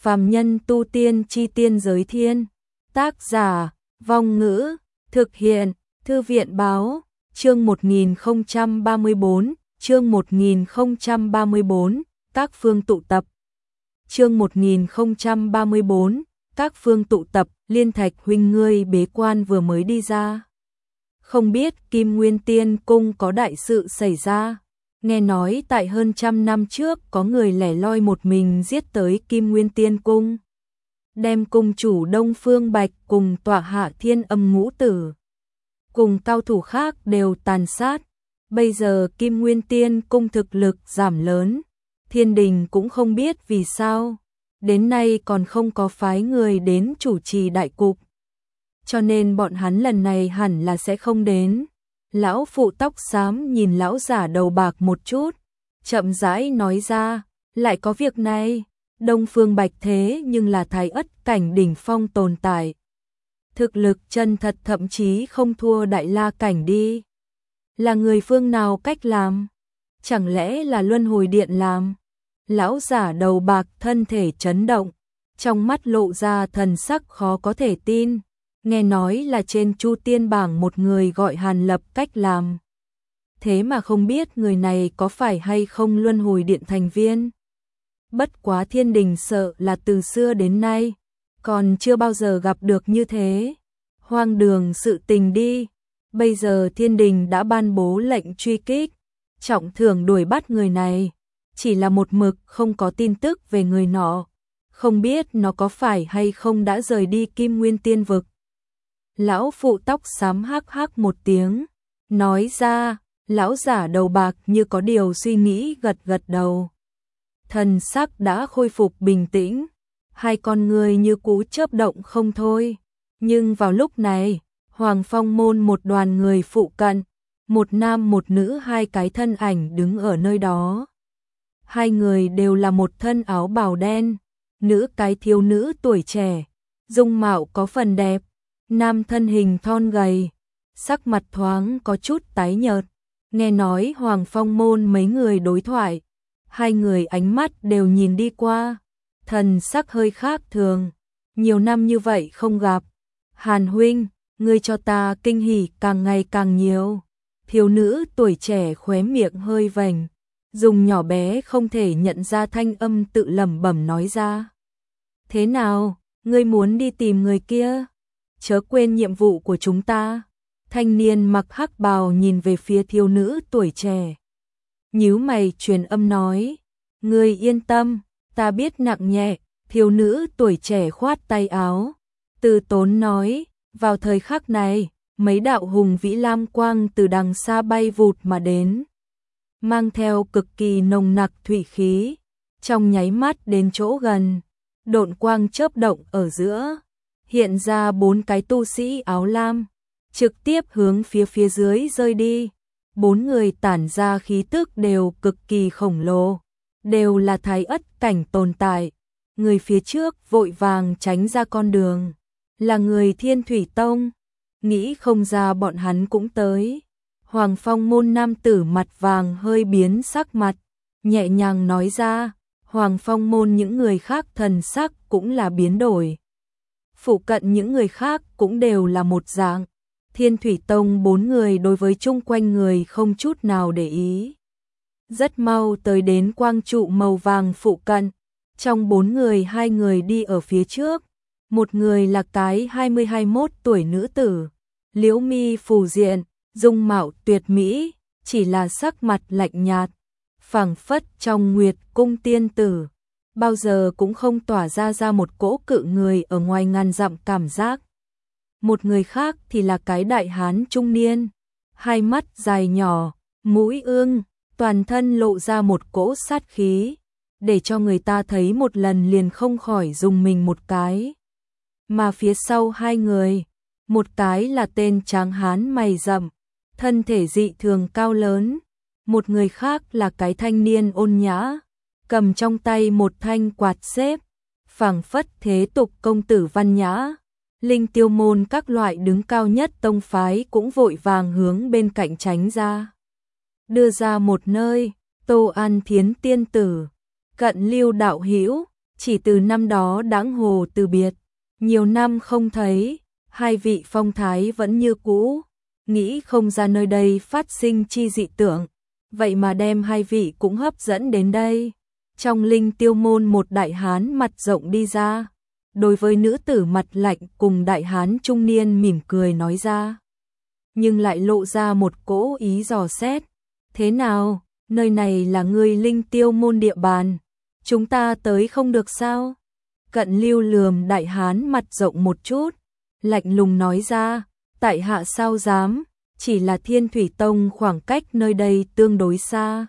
Phàm nhân tu tiên chi tiên giới thiên. Tác giả, Vong Ngữ, thực hiện, Thư viện báo, chương 1034, chương 1034, các phương tụ tập. Chương 1034, các phương tụ tập, Liên Thạch huynh ngươi bế quan vừa mới đi ra. Không biết Kim Nguyên Tiên Cung có đại sự xảy ra. Nghe nói tại hơn 100 năm trước có người lẻ loi một mình giết tới Kim Nguyên Tiên Cung, đem cung chủ Đông Phương Bạch cùng tọa hạ Thiên Âm Ngũ Tử cùng cao thủ khác đều tàn sát. Bây giờ Kim Nguyên Tiên Cung thực lực giảm lớn, Thiên Đình cũng không biết vì sao, đến nay còn không có phái người đến chủ trì đại cục, cho nên bọn hắn lần này hẳn là sẽ không đến. Lão phụ tóc xám nhìn lão giả đầu bạc một chút, chậm rãi nói ra, lại có việc này. Đông Phương Bạch thế nhưng là thái ất cảnh đỉnh phong tồn tại, thực lực chân thật thậm chí không thua đại la cảnh đi. Là người phương nào cách làm? Chẳng lẽ là Luân Hồi Điện làm? Lão giả đầu bạc thân thể chấn động, trong mắt lộ ra thần sắc khó có thể tin. Nghe nói là trên Chu Tiên bảng một người gọi Hàn Lập cách làm. Thế mà không biết người này có phải hay không Luân Hồi Điện thành viên. Bất quá Thiên Đình sợ là từ xưa đến nay còn chưa bao giờ gặp được như thế. Hoang đường sự tình đi. Bây giờ Thiên Đình đã ban bố lệnh truy kích, trọng thưởng đuổi bắt người này. Chỉ là một mực không có tin tức về người nọ. Không biết nó có phải hay không đã rời đi Kim Nguyên Tiên Vực. Lão phụ tóc xám hắc hắc một tiếng, nói ra. Lão giả đầu bạc như có điều suy nghĩ gật gật đầu. Thần sắc đã khôi phục bình tĩnh, hai con người như cú chớp động không thôi. Nhưng vào lúc này, Hoàng Phong môn một đoàn người phụ cận, một nam một nữ hai cái thân ảnh đứng ở nơi đó. Hai người đều là một thân áo bào đen, nữ cái thiếu nữ tuổi trẻ, dung mạo có phần đẹp, nam thân hình thon gầy, sắc mặt thoáng có chút tái nhợt. Nghe nói Hoàng Phong môn mấy người đối thoại, hai người ánh mắt đều nhìn đi qua, thần sắc hơi khác thường. Nhiều năm như vậy không gặp, Hàn huynh, ngươi cho ta kinh hỉ càng ngày càng nhiều. Thiếu nữ tuổi trẻ khóe miệng hơi vành, dùng nhỏ bé không thể nhận ra thanh âm tự lẩm bẩm nói ra. Thế nào, ngươi muốn đi tìm người kia? Chớ quên nhiệm vụ của chúng ta. Thanh niên mặc hắc bào nhìn về phía thiếu nữ tuổi trẻ, nhíu mày truyền âm nói, ngươi yên tâm, ta biết nặng nhẹ. Thiếu nữ tuổi trẻ khoát tay áo, từ tốn nói, vào thời khắc này, mấy đạo hùng vĩ lam quang từ đằng xa bay vụt mà đến, mang theo cực kỳ nồng nặc thủy khí, trong nháy mắt đến chỗ gần, độn quang chớp động ở giữa, hiện ra bốn cái tu sĩ áo lam, trực tiếp hướng phía dưới rơi đi. Bốn người tản ra khí tức đều cực kỳ khổng lồ, đều là thái ất cảnh tồn tại. Người phía trước vội vàng tránh ra con đường, là người Thiên Thủy Tông. Nghĩ không ra bọn hắn cũng tới. Hoàng Phong môn nam tử mặt vàng hơi biến sắc mặt, nhẹ nhàng nói ra. Hoàng Phong môn những người khác thần sắc cũng là biến đổi. Phụ cận những người khác cũng đều là một dạng. Thiên Thủy Tông bốn người đối với chung quanh người không chút nào để ý. Rất mau tới đến quang trụ màu vàng phụ cận. Trong bốn người hai người đi ở phía trước. Một người là cái 20-21 tuổi nữ tử, liễu mi phù diện, dung mạo tuyệt mỹ, chỉ là sắc mặt lạnh nhạt, phảng phất trong nguyệt cung tiên tử, bao giờ cũng không tỏa ra một cỗ cự người ở ngoài ngàn dặm cảm giác. Một người khác thì là cái đại hán trung niên, hai mắt dài nhỏ, mũi ương, toàn thân lộ ra một cỗ sát khí, để cho người ta thấy một lần liền không khỏi dùng mình một cái. Mà phía sau hai người, một cái là tên tráng hán mày rậm, thân thể dị thường cao lớn, một người khác là cái thanh niên ôn nhã, cầm trong tay một thanh quạt xếp, phảng phất thế tục công tử văn nhã. Linh Tiêu môn các loại đứng cao nhất tông phái cũng vội vàng hướng bên cạnh tránh ra. Đưa ra một nơi, Tô An Thiến tiên tử, cận Lưu đạo hữu, chỉ từ năm đó đãng hồ từ biệt, nhiều năm không thấy, hai vị phong thái vẫn như cũ, nghĩ không ra nơi đây phát sinh chi dị tượng, vậy mà đem hai vị cũng hấp dẫn đến đây. Trong Linh Tiêu môn một đại hán mặt rộng đi ra, đối với nữ tử mặt lạnh cùng đại hán trung niên mỉm cười nói ra, nhưng lại lộ ra một cỗ ý dò xét. Thế nào, nơi này là ngươi Linh Tiêu môn địa bàn, chúng ta tới không được sao? Cận Lưu lườm đại hán mặt rộng một chút, lạnh lùng nói ra, tại hạ sao dám, chỉ là Thiên Thủy Tông khoảng cách nơi đây tương đối xa.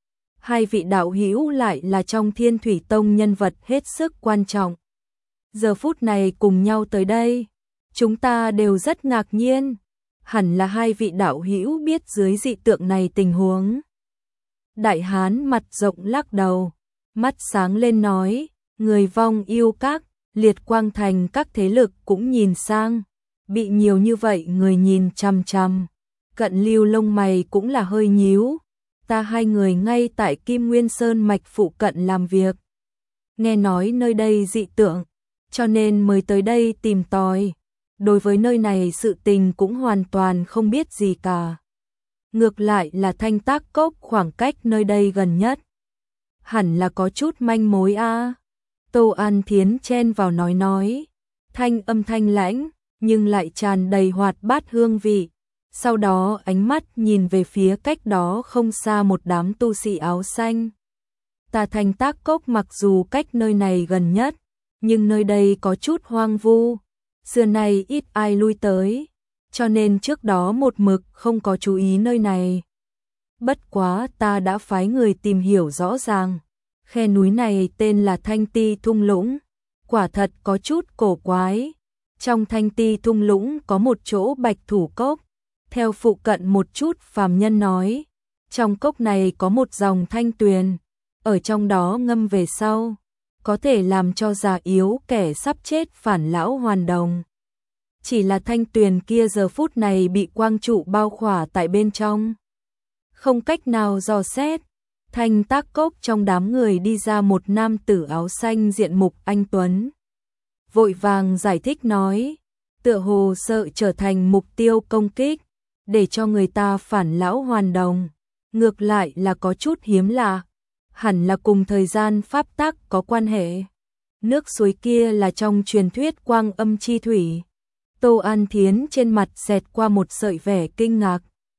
Hai vị đạo hữu lại là trong Thiên Thủy Tông nhân vật hết sức quan trọng. Giờ phút này cùng nhau tới đây, chúng ta đều rất ngạc nhiên, hẳn là hai vị đạo hữu biết dưới dị tượng này tình huống. Đại hán mặt rộng lắc đầu, mắt sáng lên nói, người Vong Yêu Các, Liệt Quang Thành các thế lực cũng nhìn sang, bị nhiều như vậy người nhìn chằm chằm. Cận Lưu lông mày cũng là hơi nhíu, ta hai người ngay tại Kim Nguyên Sơn mạch phụ cận làm việc. Nghe nói nơi đây dị tượng, cho nên mới tới đây tìm tòi. Đối với nơi này sự tình cũng hoàn toàn không biết gì cả. Ngược lại là Thanh Tác Cốc khoảng cách nơi đây gần nhất. Hẳn là có chút manh mối a. Tô An Thiến chen vào nói, thanh âm thanh lãnh, nhưng lại tràn đầy hoạt bát hương vị. Sau đó ánh mắt nhìn về phía cách đó không xa một đám tu sĩ áo xanh. Ta Thanh Tác Cốc mặc dù cách nơi này gần nhất, nhưng nơi đây có chút hoang vu, xưa nay ít ai lui tới, cho nên trước đó một mực không có chú ý nơi này. Bất quá ta đã phái người tìm hiểu rõ ràng, khe núi này tên là Thanh Ti Thung Lũng, quả thật có chút cổ quái. Trong Thanh Ti Thung Lũng có một chỗ Bạch Thủ Cốc, theo phụ cận một chút phàm nhân nói, trong cốc này có một dòng thanh tuyền, ở trong đó ngâm về sau, có thể làm cho già yếu kẻ sắp chết phản lão hoàn đồng. Chỉ là thanh tuyền kia giờ phút này bị quang trụ bao khỏa tại bên trong, không cách nào dò xét. Thanh Tác Cốc trong đám người đi ra một nam tử áo xanh diện mục anh tuấn, vội vàng giải thích nói, tựa hồ sợ trở thành mục tiêu công kích, để cho người ta phản lão hoàn đồng, ngược lại là có chút hiếm lạ, hẳn là cùng thời gian pháp tắc có quan hệ. Nước suối kia là trong truyền thuyết Quang Âm Chi Thủy. Tô An Thiến trên mặt xẹt qua một sợi vẻ kinh ngạc,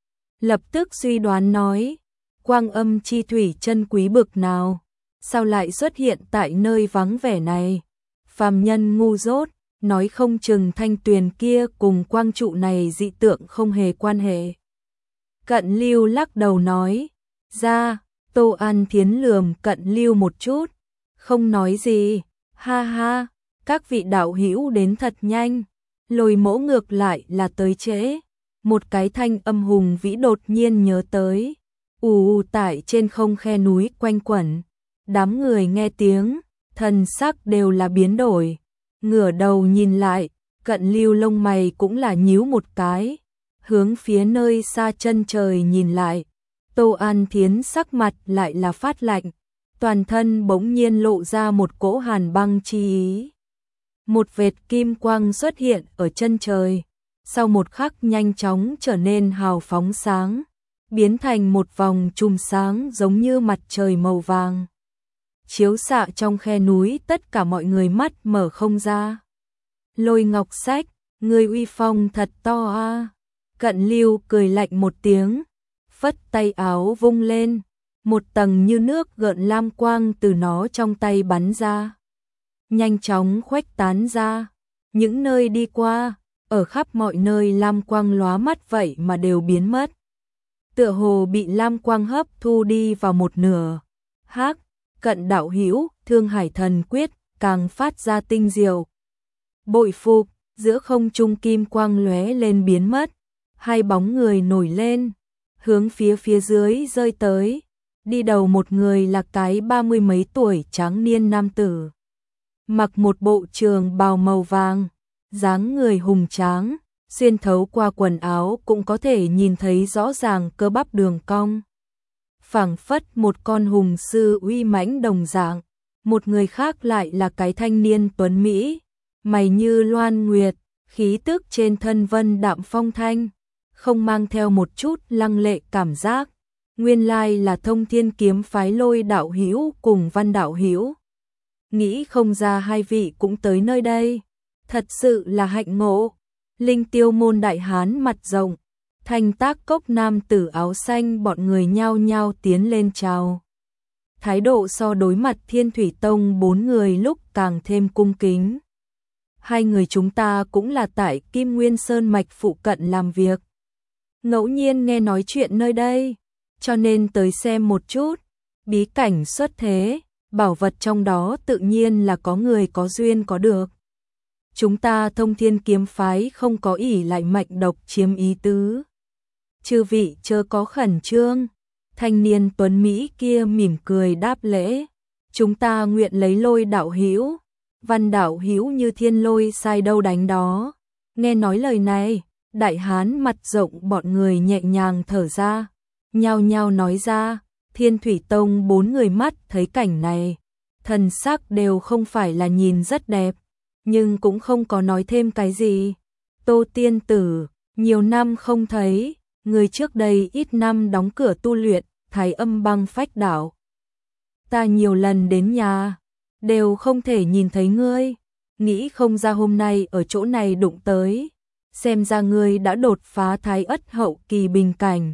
lập tức suy đoán nói, Quang Âm Chi Thủy chân quý bực nào, sao lại xuất hiện tại nơi vắng vẻ này? Phàm nhân ngu dốt, nói không chừng thanh tuyền kia cùng quang trụ này dị tượng không hề quan hệ. Cận Lưu lắc đầu nói, ra. Tô An Thiến lườm Cận Lưu một chút, không nói gì, ha ha, các vị đạo hữu đến thật nhanh, Lôi Mỗ ngược lại là tới trễ. Một cái thanh âm hùng vĩ đột nhiên nhớ tới, ù tại trên không khe núi quanh quẩn, đám người nghe tiếng, thần sắc đều là biến đổi, ngửa đầu nhìn lại, Cận Lưu lông mày cũng là nhíu một cái, hướng phía nơi xa chân trời nhìn lại. Tô An Thiến sắc mặt lại là phát lạnh, toàn thân bỗng nhiên lộ ra một cỗ hàn băng chi ý. Một vệt kim quang xuất hiện ở chân trời, sau một khắc nhanh chóng trở nên hào phóng sáng, biến thành một vòng chùm sáng giống như mặt trời màu vàng. Chiếu xạ trong khe núi, tất cả mọi người mắt mở không ra. Lôi Ngọc Sách, người uy phong thật to a. Cận Lưu cười lạnh một tiếng, phất tay áo vung lên, một tầng như nước gợn lam quang từ nó trong tay bắn ra, nhanh chóng khuếch tán ra, những nơi đi qua, ở khắp mọi nơi lam quang lóa mắt vậy mà đều biến mất, tựa hồ bị lam quang hấp thu đi vào một nửa. Hắc, Cận đạo hữu, Thương Hải Thần Quyết càng phát ra tinh diệu. Bội phục, giữa không trung kim quang lóe lên biến mất, hai bóng người nổi lên, hướng phía dưới rơi tới. Đi đầu một người là cái 30 mấy tuổi tráng niên nam tử, mặc một bộ trường bào màu vàng, dáng người hùng tráng, xuyên thấu qua quần áo cũng có thể nhìn thấy rõ ràng cơ bắp đường cong, phảng phất một con hùng sư uy mãnh đồng dạng. một người khác lại là cái thanh niên tuấn Mỹ, mày như loan nguyệt, khí tức trên thân vân đạm phong thanh, không mang theo một chút lăng lệ cảm giác. Nguyên lai là Thông Thiên kiếm phái Lôi đạo hữu cùng Văn đạo hữu. Nghĩ không ra hai vị cũng tới nơi đây, thật sự là hạnh ngộ. Linh Tiêu môn đại hán mặt rộng, Thanh Tác cốc nam tử áo xanh bọn người nhao nhao tiến lên chào. Thái độ so đối mặt Thiên Thủy Tông 4 người lúc càng thêm cung kính. Hai người chúng ta cũng là tại Kim Nguyên Sơn mạch phụ cận làm việc. Ngẫu nhiên nghe nói chuyện nơi đây, cho nên tới xem một chút. Bí cảnh xuất thế, bảo vật trong đó tự nhiên là có người có duyên có được. Chúng ta Thông Thiên kiếm phái không có ỷ lại mạnh độc chiếm ý tứ. Chư vị chớ có khẩn trương. Thanh niên tuấn Mỹ kia mỉm cười đáp lễ. Chúng ta nguyện lấy Lôi đạo hữu, Văn đạo hữu như thiên lôi sai đâu đánh đó. Nghe nói lời này, đại hán mặt rộng bọn người nhẹ nhàng thở ra, nhao nhao nói ra. Thiên Thủy Tông 4 người mắt thấy cảnh này, thần sắc đều không phải là nhìn rất đẹp, nhưng cũng không có nói thêm cái gì. Tô tiên tử, nhiều năm không thấy, người trước đây ít năm đóng cửa tu luyện, Thái Âm Băng Phách Đảo. Ta nhiều lần đến nhà, đều không thể nhìn thấy ngươi, nghĩ không ra hôm nay ở chỗ này đụng tới, xem ra ngươi đã đột phá Thái Ất hậu kỳ bình cảnh.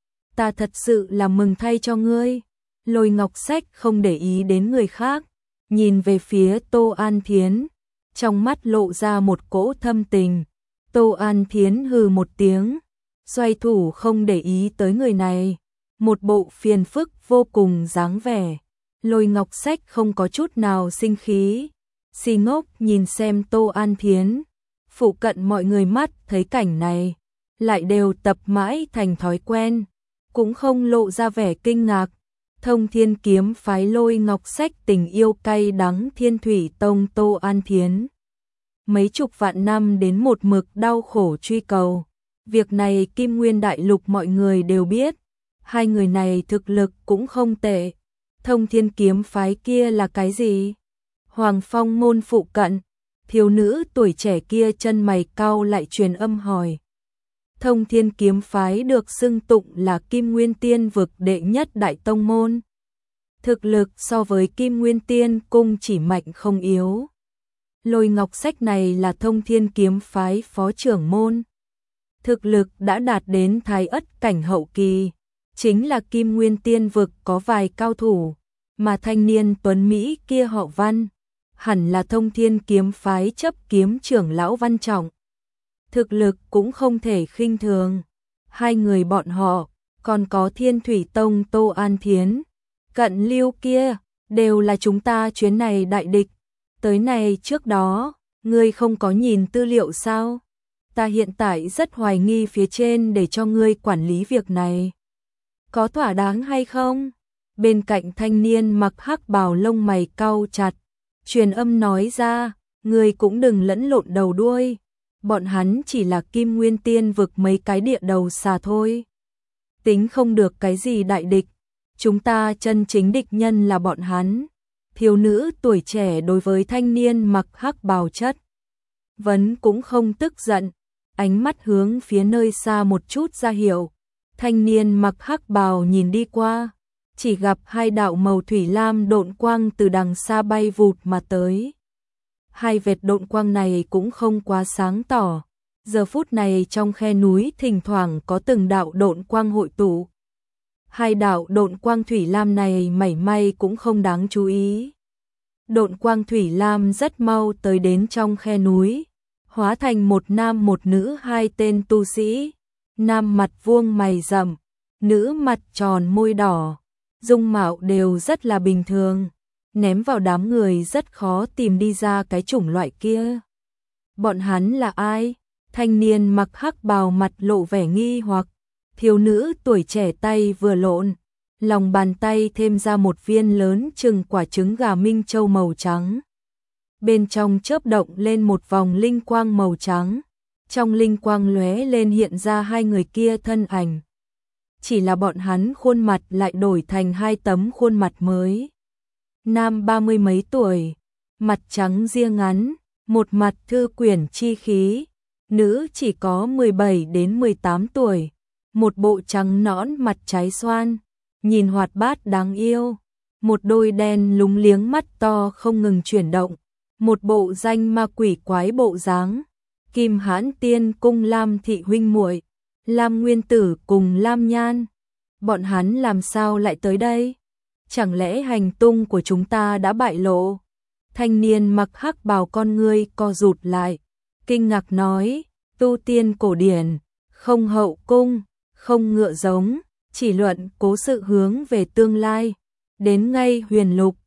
Ta thật sự là mừng thay cho ngươi. Lôi Ngọc Sách không để ý đến người khác, nhìn về phía Tô An Thiến, trong mắt lộ ra một cỗ thâm tình. Tô An Thiến hừ một tiếng, xoay thủ không để ý tới người này, một bộ phiền phức vô cùng dáng vẻ. Lôi Ngọc Sách không có chút nào sinh khí, si ngốc nhìn xem Tô An Thiến. Phụ cận mọi người mắt thấy cảnh này, lại đều tập mãi thành thói quen, cũng không lộ ra vẻ kinh ngạc. Thông Thiên kiếm phái Lôi Ngọc Sách tình yêu cay đắng Thiên Thủy Tông Tô An Thiến. Mấy chục vạn năm đến một mực đau khổ truy cầu. Việc này Kim Nguyên Đại Lục mọi người đều biết. Hai người này thực lực cũng không tệ. Thông Thiên kiếm phái kia là cái gì? Hoàng Phong môn phụ cận, thiếu nữ tuổi trẻ kia chân mày cau lại truyền âm hỏi. Thông Thiên kiếm phái được xưng tụng là Kim Nguyên Tiên vực đệ nhất đại tông môn. Thực lực so với Kim Nguyên Tiên cung chỉ mạnh không yếu. Lôi Ngọc Sách này là Thông Thiên kiếm phái phó trưởng môn. Thực lực đã đạt đến Thái Ất cảnh hậu kỳ, chính là Kim Nguyên Tiên vực có vài cao thủ, mà thanh niên tuấn Mỹ kia họ Văn, hẳn là Thông Thiên kiếm phái chấp kiếm trưởng lão Văn Trọng. Thực lực cũng không thể khinh thường. Hai người bọn họ, còn có Thiên Thủy Tông Tô An Thiến, Cận Lưu kia, đều là chúng ta chuyến này đại địch. Tới này trước đó, ngươi không có nhìn tư liệu sao? Ta hiện tại rất hoài nghi phía trên để cho ngươi quản lý việc này. Có thỏa đáng hay không? Bên cạnh thanh niên mặc hắc bào lông mày cau chặt, truyền âm nói ra, ngươi cũng đừng lẫn lộn đầu đuôi. Bọn hắn chỉ là Kim Nguyên Tiên vực mấy cái địa đầu xà thôi. Tính không được cái gì đại địch. Chúng ta chân chính địch nhân là bọn hắn. Thiếu nữ tuổi trẻ đối với thanh niên mặc hắc bào chất vấn cũng không tức giận, ánh mắt hướng phía nơi xa một chút ra hiệu. Thanh niên mặc hắc bào nhìn đi qua, chỉ gặp hai đạo màu thủy lam độn quang từ đằng xa bay vụt mà tới. Hai vệt độn quang này cũng không quá sáng tỏ. Giờ phút này trong khe núi thỉnh thoảng có từng đạo độn quang hội tụ. Hai đạo độn quang thủy lam này mảy may cũng không đáng chú ý. Độn quang thủy lam rất mau tới đến trong khe núi, hóa thành một nam một nữ hai tên tu sĩ. Nam mặt vuông mày rậm, nữ mặt tròn môi đỏ, dung mạo đều rất là bình thường. Ném vào đám người rất khó tìm đi ra cái chủng loại kia. Bọn hắn là ai? Thanh niên mặc hắc bào mặt lộ vẻ nghi hoặc. Thiếu nữ tuổi trẻ tay vừa lộn, lòng bàn tay thêm ra một viên lớn chừng quả trứng gà minh châu màu trắng. Bên trong chớp động lên một vòng linh quang màu trắng. Trong linh quang lóe lên hiện ra hai người kia thân ảnh. Chỉ là bọn hắn khuôn mặt lại đổi thành hai tấm khuôn mặt mới. nam 30 mấy tuổi, mặt trắng ria ngắn, một mặt thư quyển chi khí, nữ chỉ có 17 đến 18 tuổi, một bộ trắng nõn mặt trái xoan, nhìn hoạt bát đáng yêu, một đôi đen lúng liếng mắt to không ngừng chuyển động, một bộ danh ma quỷ quái bộ dáng. Kim Hãn Tiên cung Lam thị huynh muội, Lam Nguyên Tử cùng Lam Nhan, bọn hắn làm sao lại tới đây? Chẳng lẽ hành tung của chúng ta đã bại lộ? Thanh niên mặc hắc bào con ngươi co rụt lại, kinh ngạc nói, tu tiên cổ điển, không hậu cung, không ngựa giống, chỉ luận cố sự hướng về tương lai, đến ngay huyền lục,